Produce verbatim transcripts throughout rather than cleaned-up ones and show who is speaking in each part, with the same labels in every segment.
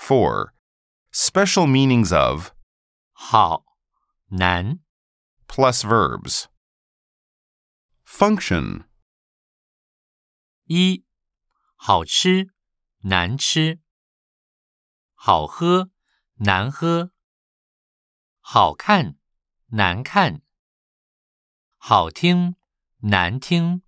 Speaker 1: four. Special meanings of
Speaker 2: 好、难。
Speaker 1: plus verbs. Function.
Speaker 2: 一、好吃、难吃。好喝、难喝。好看、难看。好听、难听。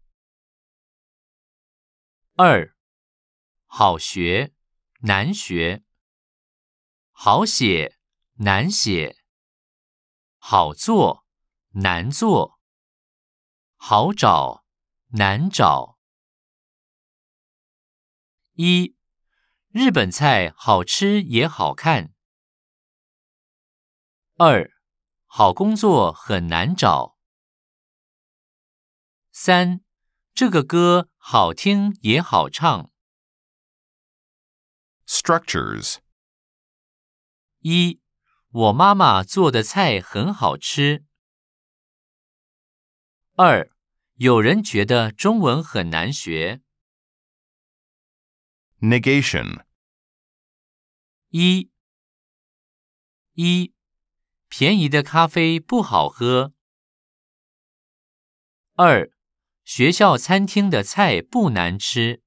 Speaker 2: 二、好学、难学。好写、难写。好做、难做。好找、难找。一、日本菜好吃也好看。二、好工作很难找。三、这个歌好听也好唱。
Speaker 1: Structures.
Speaker 2: 一、我妈妈做的菜很好吃。二、有人觉得中文很难学。
Speaker 1: Negation.
Speaker 2: 一、一、便宜的咖啡不好喝。二、学校餐厅的菜不难吃。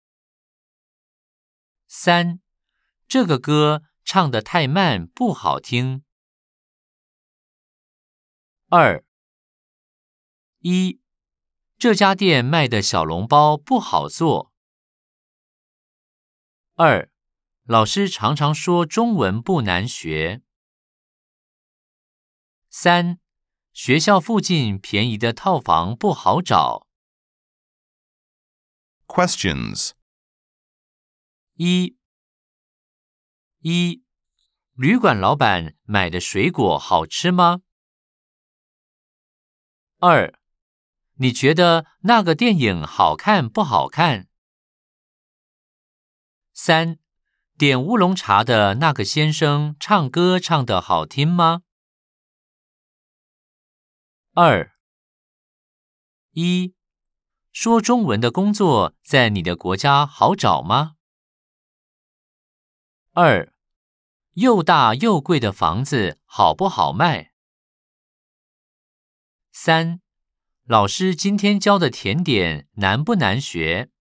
Speaker 2: 三、这个歌唱得太慢不好听。二、一、这家店卖的小笼包不好做。二、老师常常说中文不难学。三、学校附近便宜的套房不好找。
Speaker 1: Questions.
Speaker 2: 一、一、旅馆老板买的水果好吃吗？二、你觉得那个电影好看不好看？三、点乌龙茶的那个先生唱歌唱得好听吗？二、一、说中文的工作在你的国家好找吗？二、又大又贵的房子好不好卖？三、老师今天教的甜点难不难学？